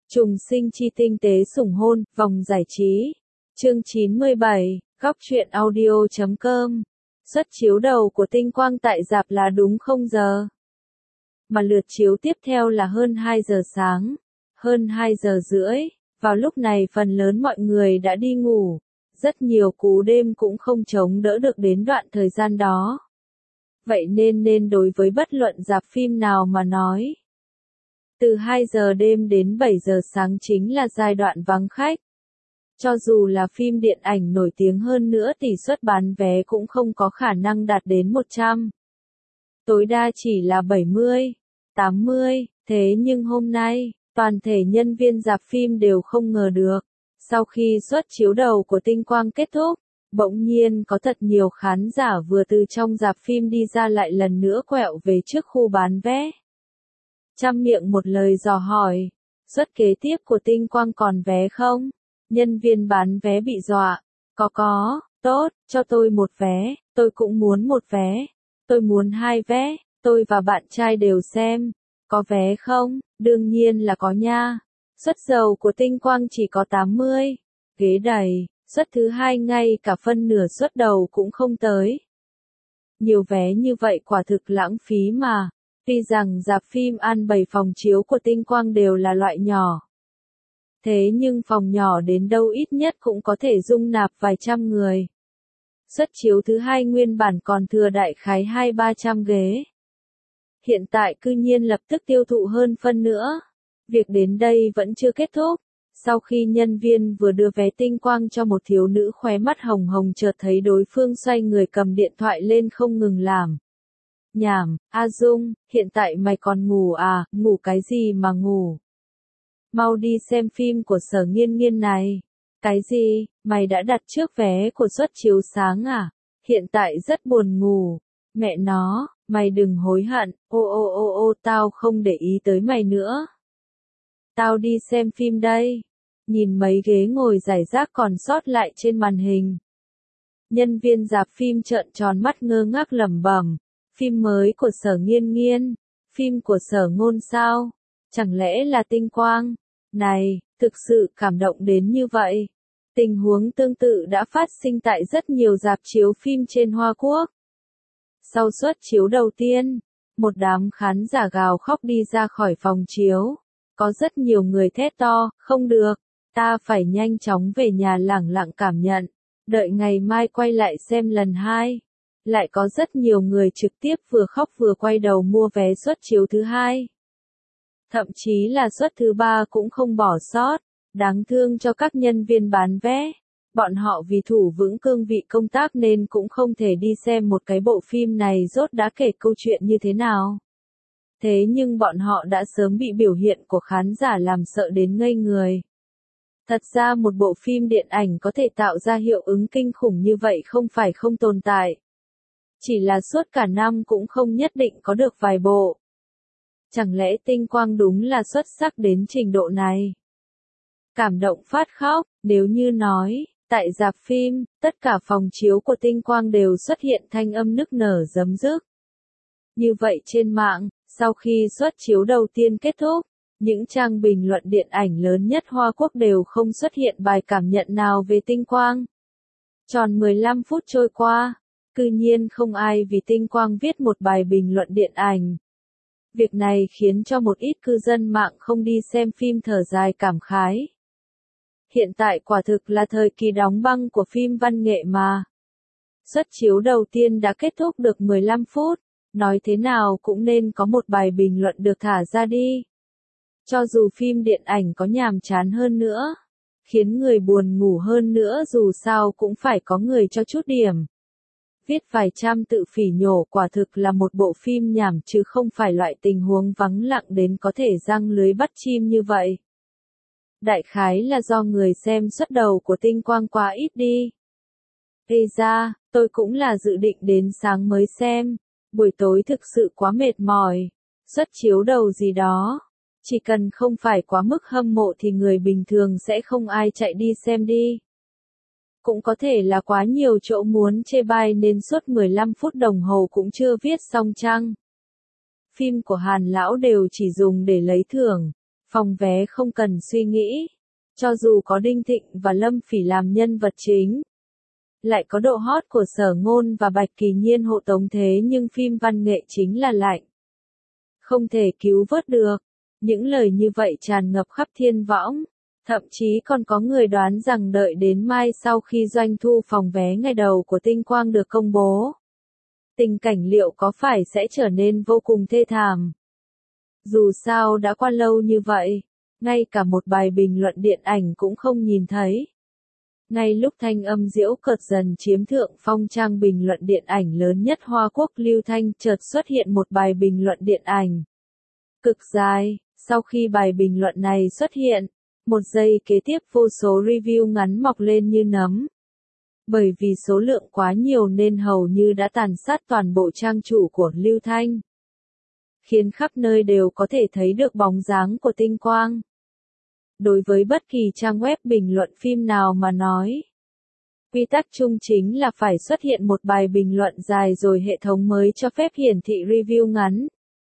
Trùng sinh chi tinh tế sủng hôn, vòng giải trí. Chương 97, góc truyện audio.com. Suất chiếu đầu của Tinh Quang tại rạp là đúng 0 giờ. Mà lượt chiếu tiếp theo là hơn 2 giờ sáng, hơn 2 giờ rưỡi. Vào lúc này phần lớn mọi người đã đi ngủ. Rất nhiều cú đêm cũng không chống đỡ được đến đoạn thời gian đó. Vậy nên đối với bất luận rạp phim nào mà nói, từ 2 giờ đêm đến 7 giờ sáng chính là giai đoạn vắng khách. Cho dù là phim điện ảnh nổi tiếng hơn nữa tỷ suất bán vé cũng không có khả năng đạt đến 100. Tối đa chỉ là 70, 80, thế nhưng hôm nay, toàn thể nhân viên rạp phim đều không ngờ được. Sau khi suất chiếu đầu của Tinh Quang kết thúc, bỗng nhiên có thật nhiều khán giả vừa từ trong rạp phim đi ra lại lần nữa quẹo về trước khu bán vé. Trăm miệng một lời dò hỏi, suất kế tiếp của Tinh Quang còn vé không? Nhân viên bán vé bị dọa, có, tốt, cho tôi một vé, tôi cũng muốn một vé, tôi muốn 2 vé, tôi và bạn trai đều xem, có vé không? Đương nhiên là có nha. Suất đầu của Tinh Quang chỉ có 80, ghế đầy, suất thứ hai ngay cả phân nửa suất đầu cũng không tới. Nhiều vé như vậy quả thực lãng phí mà. Tuy rằng rạp phim an bày phòng chiếu của Tinh Quang đều là loại nhỏ. Thế nhưng phòng nhỏ đến đâu ít nhất cũng có thể dung nạp vài trăm người. Suất chiếu thứ hai nguyên bản còn thừa đại khái 200-300 ghế. Hiện tại cư nhiên lập tức tiêu thụ hơn phân nữa. Việc đến đây vẫn chưa kết thúc. Sau khi nhân viên vừa đưa vé Tinh Quang cho một thiếu nữ khóe mắt hồng hồng chợt thấy đối phương xoay người cầm điện thoại lên không ngừng làm nhảm, A Dung, hiện tại mày còn ngủ à, ngủ cái gì mà ngủ? Mau đi xem phim của Sở Nghiên Nghiên này. Cái gì, mày đã đặt trước vé của suất chiếu sáng à? Hiện tại rất buồn ngủ. Mẹ nó, mày đừng hối hận, ô, tao không để ý tới mày nữa. Tao đi xem phim đây. Nhìn mấy ghế ngồi rải rác còn sót lại trên màn hình. Nhân viên rạp phim trợn tròn mắt ngơ ngác lẩm bẩm. Phim mới của Sở Nghiên Nghiên, phim của Sở Ngôn sao? Chẳng lẽ là Tinh Quang? Này, thực sự cảm động đến như vậy. Tình huống tương tự đã phát sinh tại rất nhiều rạp chiếu phim trên Hoa Quốc. Sau suất chiếu đầu tiên, một đám khán giả gào khóc đi ra khỏi phòng chiếu. Có rất nhiều người thét to, không được, ta phải nhanh chóng về nhà lẳng lặng cảm nhận, đợi ngày mai quay lại xem lần 2. Lại có rất nhiều người trực tiếp vừa khóc vừa quay đầu mua vé suất chiếu thứ 2. Thậm chí là suất thứ 3 cũng không bỏ sót. Đáng thương cho các nhân viên bán vé. Bọn họ vì thủ vững cương vị công tác nên cũng không thể đi xem một cái bộ phim này rốt đã kể câu chuyện như thế nào. Thế nhưng bọn họ đã sớm bị biểu hiện của khán giả làm sợ đến ngây người. Thật ra một bộ phim điện ảnh có thể tạo ra hiệu ứng kinh khủng như vậy không phải không tồn tại. Chỉ là suốt cả năm cũng không nhất định có được vài bộ. Chẳng lẽ Tinh Quang đúng là xuất sắc đến trình độ này? Cảm động phát khóc, nếu như nói, tại rạp phim, tất cả phòng chiếu của Tinh Quang đều xuất hiện thanh âm nức nở rấm rức. Như vậy trên mạng, sau khi suất chiếu đầu tiên kết thúc, những trang bình luận điện ảnh lớn nhất Hoa Quốc đều không xuất hiện bài cảm nhận nào về Tinh Quang. Tròn 15 phút trôi qua. Cư nhiên không ai vì Tinh Quang viết một bài bình luận điện ảnh. Việc này khiến cho một ít cư dân mạng không đi xem phim thở dài cảm khái. Hiện tại quả thực là thời kỳ đóng băng của phim văn nghệ mà. Suất chiếu đầu tiên đã kết thúc được 15 phút, nói thế nào cũng nên có một bài bình luận được thả ra đi. Cho dù phim điện ảnh có nhàm chán hơn nữa, khiến người buồn ngủ hơn nữa dù sao cũng phải có người cho chút điểm. Viết vài trăm tự phỉ nhổ quả thực là một bộ phim nhảm chứ không phải loại tình huống vắng lặng đến có thể giăng lưới bắt chim như vậy. Đại khái là do người xem suất đầu của Tinh Quang quá ít đi. Ê ra, tôi cũng là dự định đến sáng mới xem, buổi tối thực sự quá mệt mỏi, suất chiếu đầu gì đó. Chỉ cần không phải quá mức hâm mộ thì người bình thường sẽ không ai chạy đi xem đi. Cũng có thể là quá nhiều chỗ muốn chê bai nên suốt 15 phút đồng hồ cũng chưa viết xong chăng. Phim của Hàn Lão đều chỉ dùng để lấy thưởng. Phòng vé không cần suy nghĩ. Cho dù có Đinh Thịnh và Lâm Phỉ làm nhân vật chính, lại có độ hot của Sở Ngôn và Bạch Kỳ Nhiên hộ tống thế nhưng phim văn nghệ chính là lạnh. Không thể cứu vớt được. Những lời như vậy tràn ngập khắp thiên võng. Thậm chí còn có người đoán rằng đợi đến mai sau khi doanh thu phòng vé ngày đầu của Tinh Quang được công bố, tình cảnh liệu có phải sẽ trở nên vô cùng thê thảm. Dù sao đã qua lâu như vậy, ngay cả một bài bình luận điện ảnh cũng không nhìn thấy. Ngay lúc thanh âm diễu cợt dần chiếm thượng phong trang bình luận điện ảnh lớn nhất Hoa Quốc Lưu Thanh chợt xuất hiện một bài bình luận điện ảnh cực dài. Sau khi bài bình luận này xuất hiện, một giây kế tiếp vô số review ngắn mọc lên như nấm. Bởi vì số lượng quá nhiều nên hầu như đã tàn sát toàn bộ trang chủ của Lưu Thanh, khiến khắp nơi đều có thể thấy được bóng dáng của Tinh Quang. Đối với bất kỳ trang web bình luận phim nào mà nói, quy tắc chung chính là phải xuất hiện một bài bình luận dài rồi hệ thống mới cho phép hiển thị review ngắn.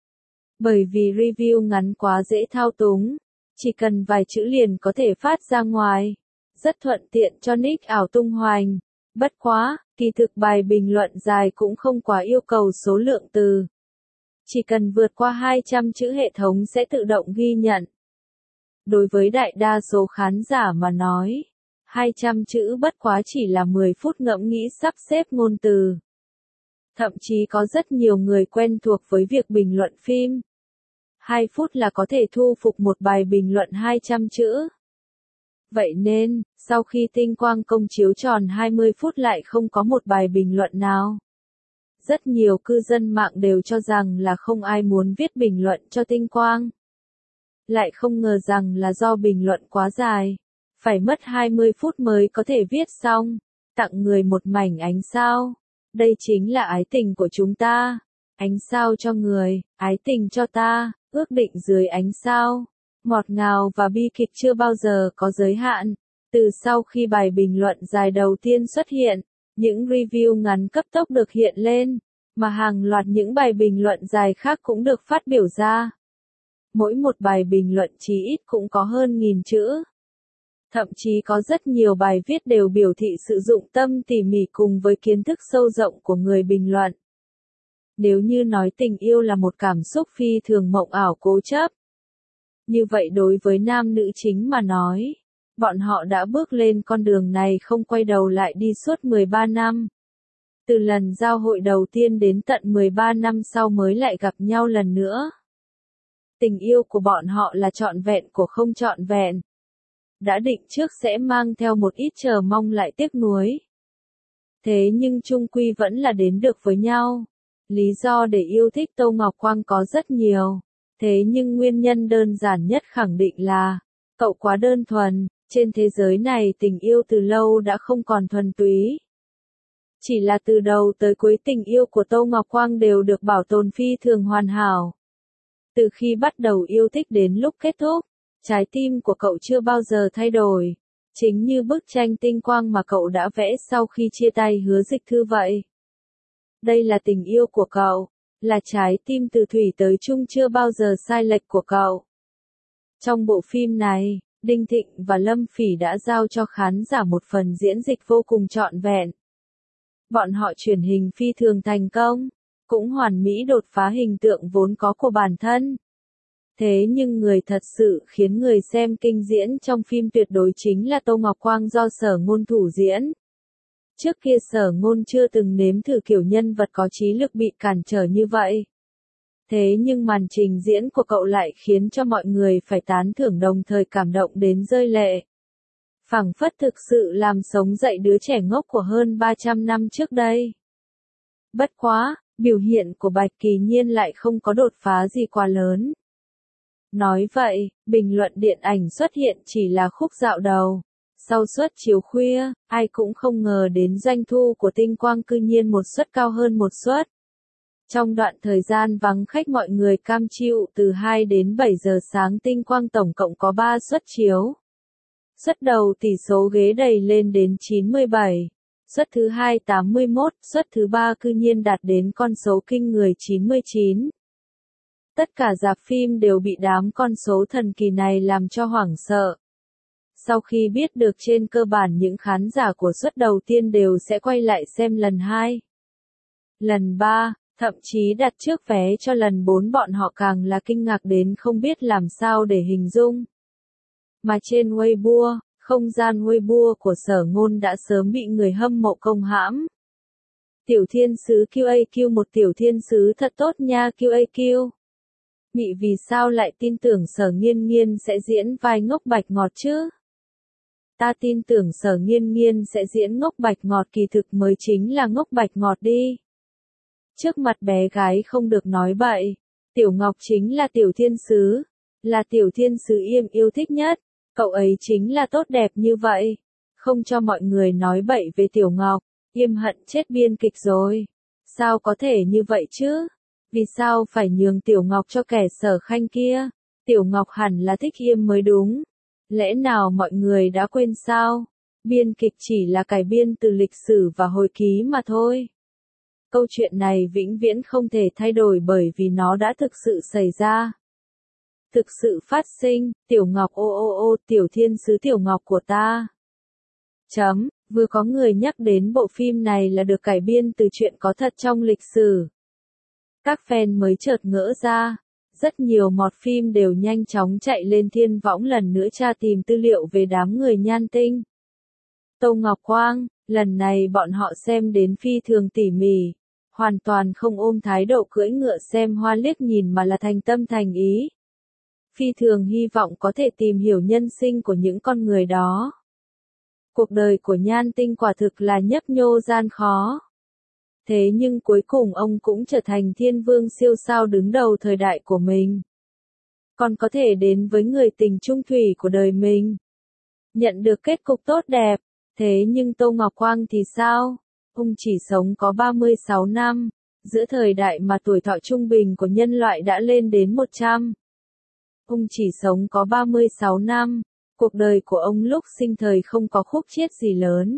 Bởi vì review ngắn quá dễ thao túng, chỉ cần vài chữ liền có thể phát ra ngoài, rất thuận tiện cho nick ảo tung hoành. Bất quá, kỳ thực bài bình luận dài cũng không quá yêu cầu số lượng từ. Chỉ cần vượt qua 200 chữ hệ thống sẽ tự động ghi nhận. Đối với đại đa số khán giả mà nói, 200 chữ bất quá chỉ là 10 phút ngẫm nghĩ sắp xếp ngôn từ. Thậm chí có rất nhiều người quen thuộc với việc bình luận phim. 2 phút là có thể thu phục một bài bình luận 200 chữ. Vậy nên, sau khi Tinh Quang công chiếu tròn 20 phút lại không có một bài bình luận nào. Rất nhiều cư dân mạng đều cho rằng là không ai muốn viết bình luận cho Tinh Quang. Lại không ngờ rằng là do bình luận quá dài, phải mất 20 phút mới có thể viết xong, tặng người một mảnh ánh sao. Đây chính là ái tình của chúng ta. Ánh sao cho người, ái tình cho ta, ước định dưới ánh sao. Ngọt ngào và bi kịch chưa bao giờ có giới hạn. Từ sau khi bài bình luận dài đầu tiên xuất hiện, những review ngắn cấp tốc được hiện lên, mà hàng loạt những bài bình luận dài khác cũng được phát biểu ra. Mỗi một bài bình luận chí ít cũng có hơn 1000 chữ. Thậm chí có rất nhiều bài viết đều biểu thị sự dụng tâm tỉ mỉ cùng với kiến thức sâu rộng của người bình luận. Nếu như nói tình yêu là một cảm xúc phi thường mộng ảo cố chấp, như vậy đối với nam nữ chính mà nói, bọn họ đã bước lên con đường này không quay đầu lại đi suốt 13 năm. Từ lần giao hội đầu tiên đến tận 13 năm sau mới lại gặp nhau lần nữa. Tình yêu của bọn họ là trọn vẹn của không trọn vẹn. Đã định trước sẽ mang theo một ít chờ mong lại tiếc nuối. Thế nhưng chung quy vẫn là đến được với nhau. Lý do để yêu thích Tô Ngọc Quang có rất nhiều. Thế nhưng nguyên nhân đơn giản nhất khẳng định là, cậu quá đơn thuần, trên thế giới này tình yêu từ lâu đã không còn thuần túy. Chỉ là từ đầu tới cuối tình yêu của Tô Ngọc Quang đều được bảo tồn phi thường hoàn hảo. Từ khi bắt đầu yêu thích đến lúc kết thúc, trái tim của cậu chưa bao giờ thay đổi. Chính như bức tranh Tinh Quang mà cậu đã vẽ sau khi chia tay Hứa Dịch Thư vậy. Đây là tình yêu của cậu, là trái tim từ thủy tới chung chưa bao giờ sai lệch của cậu. Trong bộ phim này, Đinh Thịnh và Lâm Phỉ đã giao cho khán giả một phần diễn dịch vô cùng trọn vẹn. Bọn họ truyền hình phi thường thành công, cũng hoàn mỹ đột phá hình tượng vốn có của bản thân. Thế nhưng người thật sự khiến người xem kinh diễn trong phim tuyệt đối chính là Tô Ngọc Quang do Sở Ngôn thủ diễn. Trước kia Sở Ngôn chưa từng nếm thử kiểu nhân vật có trí lực bị cản trở như vậy. Thế nhưng màn trình diễn của cậu lại khiến cho mọi người phải tán thưởng đồng thời cảm động đến rơi lệ. Phảng phất thực sự làm sống dậy đứa trẻ ngốc của hơn 300 năm trước đây. Bất quá, biểu hiện của Bạch Kỳ Nhiên lại không có đột phá gì quá lớn. Nói vậy, bình luận điện ảnh xuất hiện chỉ là khúc dạo đầu. Sau suất chiếu khuya, ai cũng không ngờ đến doanh thu của Tinh Quang cư nhiên một suất cao hơn một suất. Trong đoạn thời gian vắng khách mọi người cam chịu từ 2 đến 7 giờ sáng Tinh Quang tổng cộng có 3 suất chiếu. Suất đầu tỷ số ghế đầy lên đến 97, suất thứ hai 81, suất thứ ba cư nhiên đạt đến con số kinh người 99. Tất cả rạp phim đều bị đám con số thần kỳ này làm cho hoảng sợ. Sau khi biết được trên cơ bản những khán giả của suất đầu tiên đều sẽ quay lại xem lần 2, lần 3, thậm chí đặt trước vé cho lần 4, bọn họ càng là kinh ngạc đến không biết làm sao để hình dung. Mà trên Weibo, không gian Weibo của Sở Ngôn đã sớm bị người hâm mộ công hãm. Tiểu thiên sứ QAQ, một tiểu thiên sứ thật tốt nha QAQ. Mị vì sao lại tin tưởng Sở Nghiên Nghiên sẽ diễn vai ngốc bạch ngọt chứ? Ta tin tưởng Sở Nghiên Nghiên sẽ diễn ngốc bạch ngọt, kỳ thực mới chính là ngốc bạch ngọt đi. Trước mặt bé gái không được nói bậy. Tiểu Ngọc chính là tiểu thiên sứ, là tiểu thiên sứ Yêm yêu thích nhất. Cậu ấy chính là tốt đẹp như vậy. Không cho mọi người nói bậy về Tiểu Ngọc. Yêm hận chết biên kịch rồi. Sao có thể như vậy chứ? Vì sao phải nhường Tiểu Ngọc cho kẻ Sở Khanh kia? Tiểu Ngọc hẳn là thích Yêm mới đúng. Lẽ nào mọi người đã quên sao? Biên kịch chỉ là cải biên từ lịch sử và hồi ký mà thôi. Câu chuyện này vĩnh viễn không thể thay đổi bởi vì nó đã thực sự xảy ra. Thực sự phát sinh, Tiểu Ngọc ô, tiểu thiên sứ Tiểu Ngọc của ta. Vừa có người nhắc đến bộ phim này là được cải biên từ chuyện có thật trong lịch sử. Các fan mới chợt ngỡ ra. Rất nhiều mọt phim đều nhanh chóng chạy lên thiên võng lần nữa tra tìm tư liệu về đám người Nhan Tinh. Tô Ngọc Quang, lần này bọn họ xem đến phi thường tỉ mỉ. Hoàn toàn không ôm thái độ cưỡi ngựa xem hoa liếc nhìn mà là thành tâm thành ý. Phi thường hy vọng có thể tìm hiểu nhân sinh của những con người đó. Cuộc đời của Nhan Tinh quả thực là nhấp nhô gian khó. Thế nhưng cuối cùng ông cũng trở thành thiên vương siêu sao đứng đầu thời đại của mình. Còn có thể đến với người tình trung thủy của đời mình. Nhận được kết cục tốt đẹp. Thế nhưng Tô Ngọc Quang thì sao? Ông chỉ sống có 36 năm. Giữa thời đại mà tuổi thọ trung bình của nhân loại đã lên đến 100. Ông chỉ sống có 36 năm. Cuộc đời của ông lúc sinh thời không có khúc chiết gì lớn.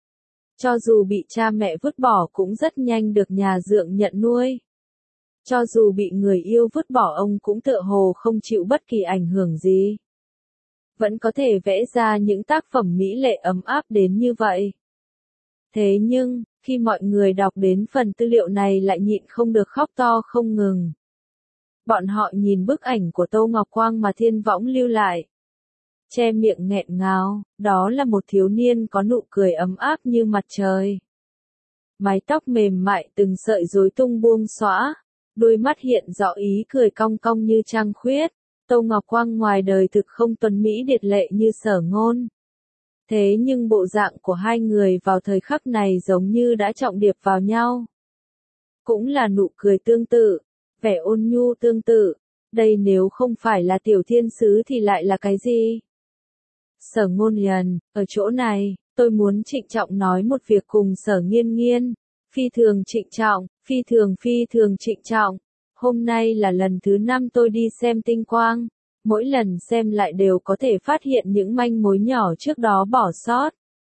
Cho dù bị cha mẹ vứt bỏ cũng rất nhanh được nhà dượng nhận nuôi. Cho dù bị người yêu vứt bỏ ông cũng tựa hồ không chịu bất kỳ ảnh hưởng gì. Vẫn có thể vẽ ra những tác phẩm mỹ lệ ấm áp đến như vậy. Thế nhưng, khi mọi người đọc đến phần tư liệu này lại nhịn không được khóc to không ngừng. Bọn họ nhìn bức ảnh của Tô Ngọc Quang mà thiên võng lưu lại. Che miệng nghẹn ngào, đó là một thiếu niên có nụ cười ấm áp như mặt trời. Mái tóc mềm mại từng sợi rối tung buông xõa, đôi mắt hiện rõ ý cười cong cong như trăng khuyết. Tô Ngọc Quang ngoài đời thực không tuấn mỹ điệt lệ như Sở Ngôn. Thế nhưng bộ dạng của hai người vào thời khắc này giống như đã trọng điệp vào nhau. Cũng là nụ cười tương tự, vẻ ôn nhu tương tự. Đây nếu không phải là tiểu thiên sứ thì lại là cái gì? Sở Ngôn Hiền, ở chỗ này, tôi muốn trịnh trọng nói một việc cùng Sở Nghiên Nghiên. Phi thường trịnh trọng, phi thường trịnh trọng. Hôm nay là lần thứ 5 tôi đi xem Tinh Quang. Mỗi lần xem lại đều có thể phát hiện những manh mối nhỏ trước đó bỏ sót.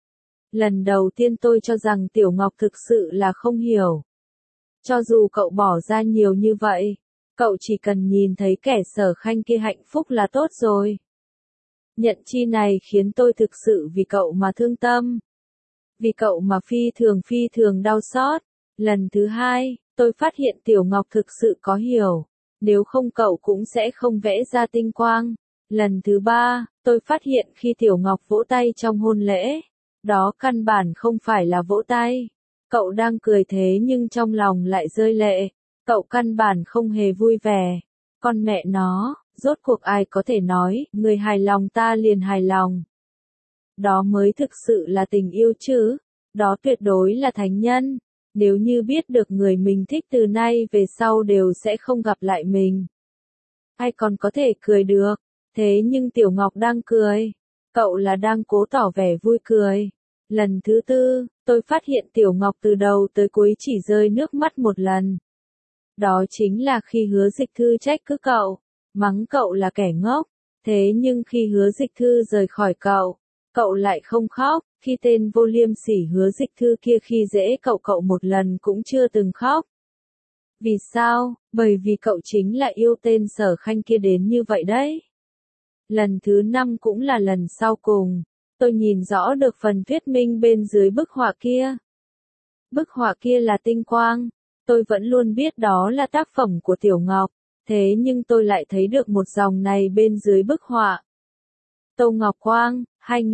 Lần đầu tiên tôi cho rằng Tiểu Ngọc thực sự là không hiểu. Cho dù cậu bỏ ra nhiều như vậy, cậu chỉ cần nhìn thấy kẻ Sở Khanh kia hạnh phúc là tốt rồi. Nhận chi này khiến tôi thực sự vì cậu mà thương tâm. Vì cậu mà phi thường đau xót. Lần thứ 2, tôi phát hiện Tiểu Ngọc thực sự có hiểu. Nếu không cậu cũng sẽ không vẽ ra Tinh Quang. Lần thứ 3, tôi phát hiện khi Tiểu Ngọc vỗ tay trong hôn lễ. Đó căn bản không phải là vỗ tay. Cậu đang cười thế nhưng trong lòng lại rơi lệ. Cậu căn bản không hề vui vẻ. Con mẹ nó, rốt cuộc ai có thể nói, người hài lòng ta liền hài lòng. Đó mới thực sự là tình yêu chứ. Đó tuyệt đối là thánh nhân. Nếu như biết được người mình thích từ nay về sau đều sẽ không gặp lại mình. Ai còn có thể cười được. Thế nhưng Tiểu Ngọc đang cười. Cậu là đang cố tỏ vẻ vui cười. Lần thứ 4, tôi phát hiện Tiểu Ngọc từ đầu tới cuối chỉ rơi nước mắt một lần. Đó chính là khi Hứa Dịch Thư trách cứ cậu, mắng cậu là kẻ ngốc. Thế nhưng khi Hứa Dịch Thư rời khỏi cậu lại không khóc. Khi tên vô liêm sỉ Hứa Dịch Thư kia khi dễ cậu một lần cũng chưa từng khóc. Vì sao? Bởi vì cậu chính là yêu tên Sở Khanh kia đến như vậy đấy. Lần thứ 5 cũng là lần sau cùng. Tôi nhìn rõ được phần thuyết minh bên dưới bức họa kia. Bức họa kia là tinh quang. Tôi vẫn luôn biết đó là tác phẩm của Tiểu Ngọc. Thế nhưng tôi lại thấy được một dòng này bên dưới bức họa. Tô Ngọc Quang,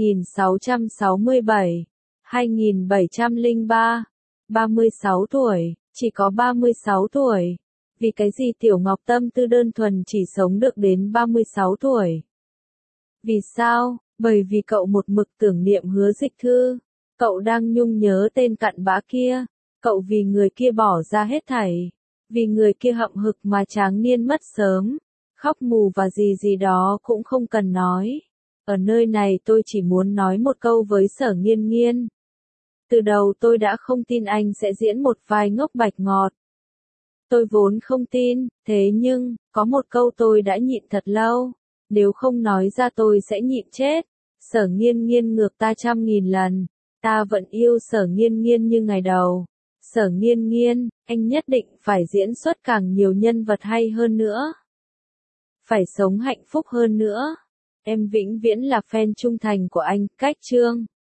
2667, 2703, 36 tuổi, chỉ có 36 tuổi. Vì cái gì Tiểu Ngọc tâm tư đơn thuần chỉ sống được đến 36 tuổi? Vì sao? Bởi vì cậu một mực tưởng niệm Hứa Dịch Thư. Cậu đang nhung nhớ tên cặn bã kia. Cậu vì người kia bỏ ra hết thảy. Vì người kia hậm hực mà tráng niên mất sớm. Khóc mù và gì gì đó cũng không cần nói. Ở nơi này tôi chỉ muốn nói một câu với Sở Nghiên Nghiên. Từ đầu tôi đã không tin anh sẽ diễn một vai ngốc bạch ngọt. Tôi vốn không tin, thế nhưng, có một câu tôi đã nhịn thật lâu. Nếu không nói ra tôi sẽ nhịn chết. Sở Nghiên Nghiên ngược ta 100.000 lần. Ta vẫn yêu Sở Nghiên Nghiên như ngày đầu. Sở Nghiên Nghiên, anh nhất định phải diễn xuất càng nhiều nhân vật hay hơn nữa. Phải sống hạnh phúc hơn nữa. Em vĩnh viễn là fan trung thành của anh, Cách Chương.